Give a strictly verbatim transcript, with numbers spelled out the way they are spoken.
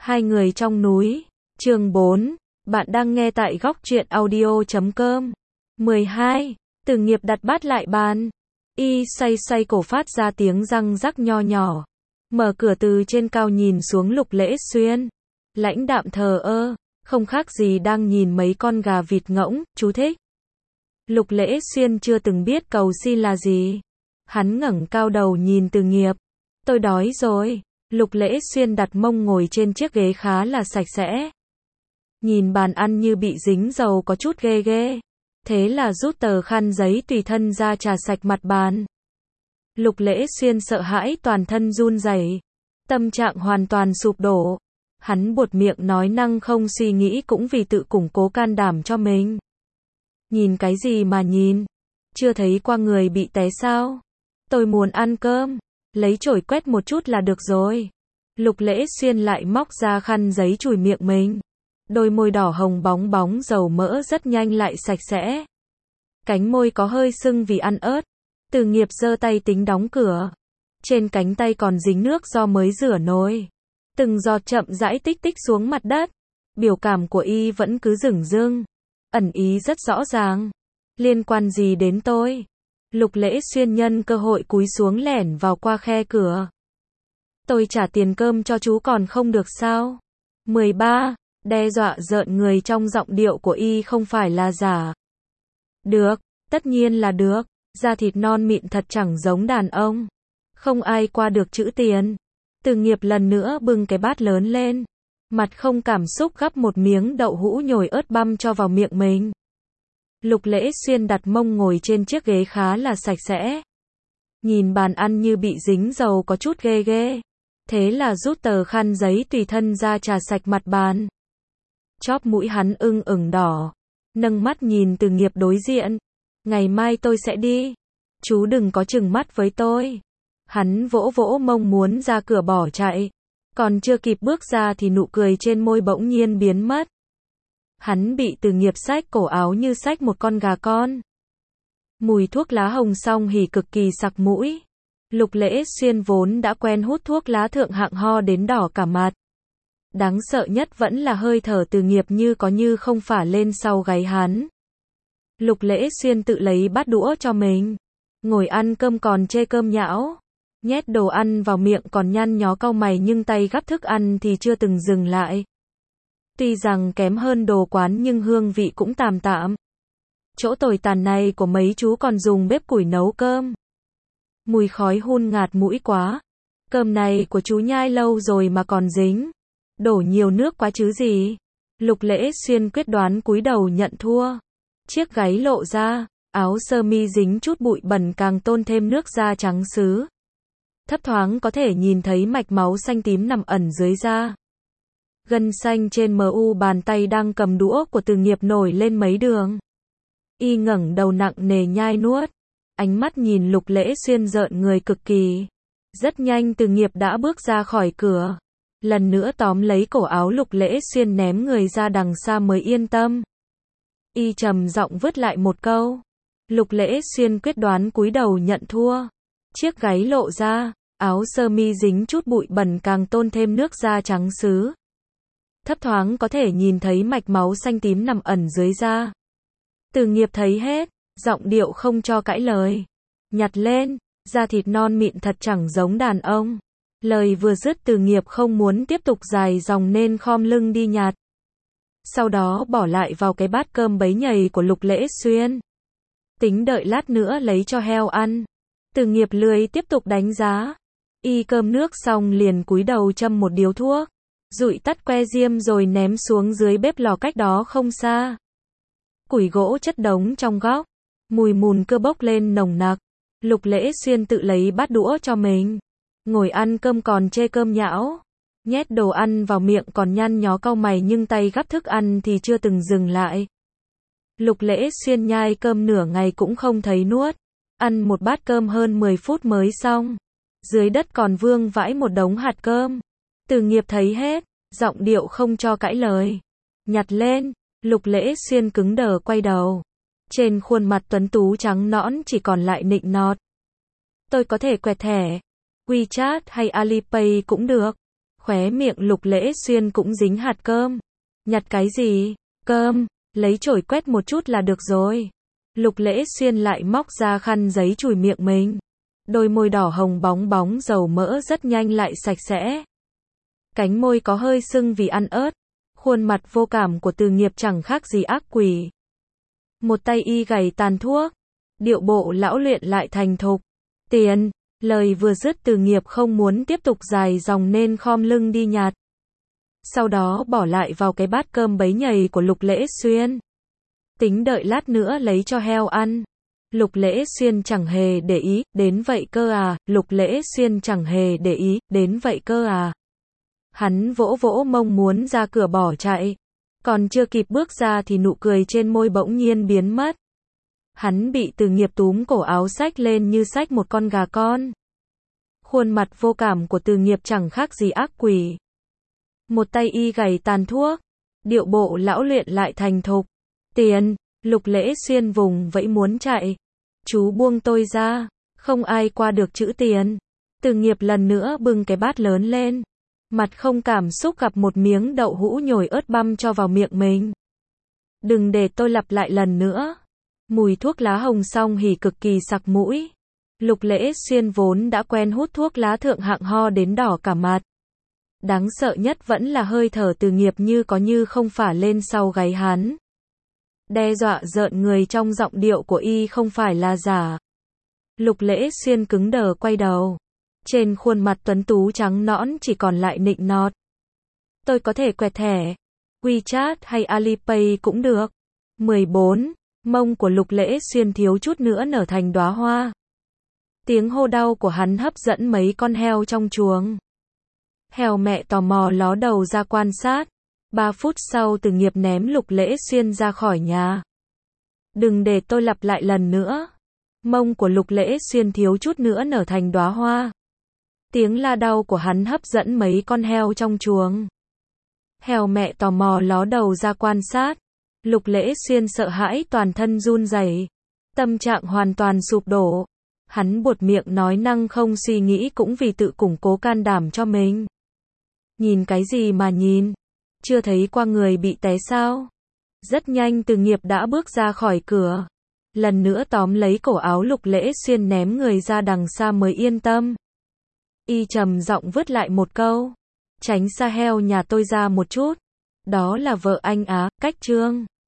Hai người trong núi, chương bốn, bạn đang nghe tại góc truyện audio chấm com. mười hai, Từ Nghiệp đặt bát lại bàn. Y xoay xoay cổ phát ra tiếng răng rắc nho nhỏ. Mở cửa từ trên cao nhìn xuống Lục Lễ Xuyên. Lãnh đạm thờ ơ, không khác gì đang nhìn mấy con gà vịt ngỗng, chú thích. Lục Lễ Xuyên chưa từng biết cầu xin là gì. Hắn ngẩng cao đầu nhìn Từ Nghiệp. Tôi đói rồi. Lục Lễ Xuyên đặt mông ngồi trên chiếc ghế khá là sạch sẽ. Nhìn bàn ăn như bị dính dầu có chút ghê ghê. Thế là rút tờ khăn giấy tùy thân ra chà sạch mặt bàn. Lục Lễ Xuyên sợ hãi toàn thân run rẩy, tâm trạng hoàn toàn sụp đổ. Hắn buột miệng nói năng không suy nghĩ cũng vì tự củng cố can đảm cho mình. Nhìn cái gì mà nhìn? Chưa thấy qua người bị té sao? Tôi muốn ăn cơm. Lấy chổi quét một chút là được rồi. Lục Lễ Xuyên lại móc ra khăn giấy chùi miệng mình. Đôi môi đỏ hồng bóng bóng dầu mỡ rất nhanh lại sạch sẽ. Cánh môi có hơi sưng vì ăn ớt. Từ Nghiệp giơ tay tính đóng cửa. Trên cánh tay còn dính nước do mới rửa nồi. Từng giọt chậm rãi tích tích xuống mặt đất. Biểu cảm của y vẫn cứ dửng dưng. Ẩn ý rất rõ ràng. Liên quan gì đến tôi? Lục Lễ Xuyên nhân cơ hội cúi xuống lẻn vào qua khe cửa. Tôi trả tiền cơm cho chú còn không được sao? mười ba. Đe dọa rợn người trong giọng điệu của y không phải là giả. Được, tất nhiên là được. Da thịt non mịn thật chẳng giống đàn ông. Không ai qua được chữ tiền. Từ Nghiệp lần nữa bưng cái bát lớn lên. Mặt không cảm xúc gắp một miếng đậu hũ nhồi ớt băm cho vào miệng mình. Lục Lễ Xuyên đặt mông ngồi trên chiếc ghế khá là sạch sẽ. Nhìn bàn ăn như bị dính dầu có chút ghê ghê. Thế là rút tờ khăn giấy tùy thân ra chà sạch mặt bàn. Chóp mũi hắn ưng ửng đỏ. Nâng mắt nhìn Từ Nghiệp đối diện. Ngày mai tôi sẽ đi. Chú đừng có chừng mắt với tôi. Hắn vỗ vỗ mông muốn ra cửa bỏ chạy. Còn chưa kịp bước ra thì nụ cười trên môi bỗng nhiên biến mất. Hắn bị Từ Nghiệp xách cổ áo như xách một con gà con. Mùi thuốc lá hồng song hỉ cực kỳ sặc mũi. Lục Lễ Xuyên vốn đã quen hút thuốc lá thượng hạng ho đến đỏ cả mặt. Đáng sợ nhất vẫn là hơi thở Từ Nghiệp như có như không phả lên sau gáy hắn. Lục Lễ Xuyên tự lấy bát đũa cho mình. Ngồi ăn cơm còn chê cơm nhão. Nhét đồ ăn vào miệng còn nhăn nhó cau mày nhưng tay gắp thức ăn thì chưa từng dừng lại. Tuy rằng kém hơn đồ quán nhưng hương vị cũng tạm tạm. Chỗ tồi tàn này của mấy chú còn dùng bếp củi nấu cơm. Mùi khói hun ngạt mũi quá. Cơm này của chú nhai lâu rồi mà còn dính. Đổ nhiều nước quá chứ gì. Lục Lễ Xuyên quyết đoán cúi đầu nhận thua. Chiếc gáy lộ ra, áo sơ mi dính chút bụi bẩn càng tôn thêm nước da trắng sứ. Thấp thoáng có thể nhìn thấy mạch máu xanh tím nằm ẩn dưới da. Gân xanh trên mu bàn tay đang cầm đũa của Từ Nghiệp nổi lên mấy đường. Y ngẩng đầu nặng nề nhai nuốt. Ánh mắt nhìn Lục Lễ Xuyên rợn người cực kỳ. Rất nhanh Từ Nghiệp đã bước ra khỏi cửa. Lần nữa tóm lấy cổ áo Lục Lễ Xuyên ném người ra đằng xa mới yên tâm. Y trầm giọng vứt lại một câu. Lục Lễ Xuyên quyết đoán cúi đầu nhận thua. Chiếc gáy lộ ra, áo sơ mi dính chút bụi bẩn càng tôn thêm nước da trắng sứ. Thấp thoáng có thể nhìn thấy mạch máu xanh tím nằm ẩn dưới da. Từ Nghiệp thấy hết, giọng điệu không cho cãi lời. Nhặt lên, da thịt non mịn thật chẳng giống đàn ông. Lời vừa dứt Từ Nghiệp không muốn tiếp tục dài dòng nên khom lưng đi nhặt. Sau đó bỏ lại vào cái bát cơm bấy nhầy của Lục Lễ Xuyên. Tính đợi lát nữa lấy cho heo ăn. Từ Nghiệp lười tiếp tục đánh giá. Y cơm nước xong liền cúi đầu châm một điếu thuốc. Dụi tắt que diêm rồi ném xuống dưới bếp lò cách đó không xa. Củi gỗ chất đống trong góc. Mùi mùn cưa bốc lên nồng nặc. Lục Lễ Xuyên tự lấy bát đũa cho mình. Ngồi ăn cơm còn chê cơm nhão. Nhét đồ ăn vào miệng còn nhăn nhó cau mày nhưng tay gắp thức ăn thì chưa từng dừng lại. Lục Lễ Xuyên nhai cơm nửa ngày cũng không thấy nuốt. Ăn một bát cơm hơn mười phút mới xong. Dưới đất còn vương vãi một đống hạt cơm. Từ Nghiệp thấy hết, giọng điệu không cho cãi lời. Nhặt lên, Lục Lễ Xuyên cứng đờ quay đầu. Trên khuôn mặt tuấn tú trắng nõn chỉ còn lại nịnh nọt. Tôi có thể quẹt thẻ WeChat hay Alipay cũng được. Khóe miệng Lục Lễ Xuyên cũng dính hạt cơm. Nhặt cái gì? Cơm, lấy chổi quét một chút là được rồi. Lục Lễ Xuyên lại móc ra khăn giấy chùi miệng mình. Đôi môi đỏ hồng bóng bóng dầu mỡ rất nhanh lại sạch sẽ. Cánh môi có hơi sưng vì ăn ớt. Khuôn mặt vô cảm của Từ Nghiệp chẳng khác gì ác quỷ. Một tay y gảy tàn thuốc. Điệu bộ lão luyện lại thành thục. Tiền, lời vừa dứt Từ Nghiệp không muốn tiếp tục dài dòng nên khom lưng đi nhặt. Sau đó bỏ lại vào cái bát cơm bấy nhầy của Lục Lễ Xuyên. Tính đợi lát nữa lấy cho heo ăn. Lục Lễ Xuyên chẳng hề để ý, đến vậy cơ à, Lục Lễ Xuyên chẳng hề để ý, đến vậy cơ à. Hắn vỗ vỗ mông muốn ra cửa bỏ chạy. Còn chưa kịp bước ra thì nụ cười trên môi bỗng nhiên biến mất. Hắn bị Từ Nghiệp túm cổ áo xách lên như xách một con gà con. Khuôn mặt vô cảm của Từ Nghiệp chẳng khác gì ác quỷ. Một tay y gảy tàn thuốc. Điệu bộ lão luyện lại thành thục. Tiền, Lục Lễ Xuyên vùng vẫy muốn chạy. Chú buông tôi ra, không ai qua được chữ tiền. Từ Nghiệp lần nữa bưng cái bát lớn lên. Mặt không cảm xúc gặp một miếng đậu hũ nhồi ớt băm cho vào miệng mình. Đừng để tôi lặp lại lần nữa. Mùi thuốc lá hồng song hỉ cực kỳ sặc mũi. Lục Lễ Xuyên vốn đã quen hút thuốc lá thượng hạng ho đến đỏ cả mặt. Đáng sợ nhất vẫn là hơi thở Từ Nghiệp như có như không phả lên sau gáy hắn. Đe dọa rợn người trong giọng điệu của y không phải là giả. Lục Lễ Xuyên cứng đờ quay đầu. Trên khuôn mặt tuấn tú trắng nõn chỉ còn lại nịnh nọt. Tôi có thể quẹt thẻ WeChat hay Alipay cũng được. mười bốn. Mông của Lục Lễ Xuyên thiếu chút nữa nở thành đóa hoa. Tiếng hô đau của hắn hấp dẫn mấy con heo trong chuồng. Heo mẹ tò mò ló đầu ra quan sát. Ba phút sau Từ Nghiệp ném Lục Lễ Xuyên ra khỏi nhà. Đừng để tôi lặp lại lần nữa. Mông của Lục Lễ Xuyên thiếu chút nữa nở thành đóa hoa. Tiếng la đau của hắn hấp dẫn mấy con heo trong chuồng. Heo mẹ tò mò ló đầu ra quan sát. Lục Lễ Xuyên sợ hãi toàn thân run rẩy. Tâm trạng hoàn toàn sụp đổ. Hắn buột miệng nói năng không suy nghĩ cũng vì tự củng cố can đảm cho mình. Nhìn cái gì mà nhìn? Chưa thấy qua người bị té sao? Rất nhanh Từ Nghiệp đã bước ra khỏi cửa. Lần nữa tóm lấy cổ áo Lục Lễ Xuyên ném người ra đằng xa mới yên tâm. Y trầm giọng vứt lại một câu. Tránh xa heo nhà tôi ra một chút. Đó là vợ anh á, cách trương.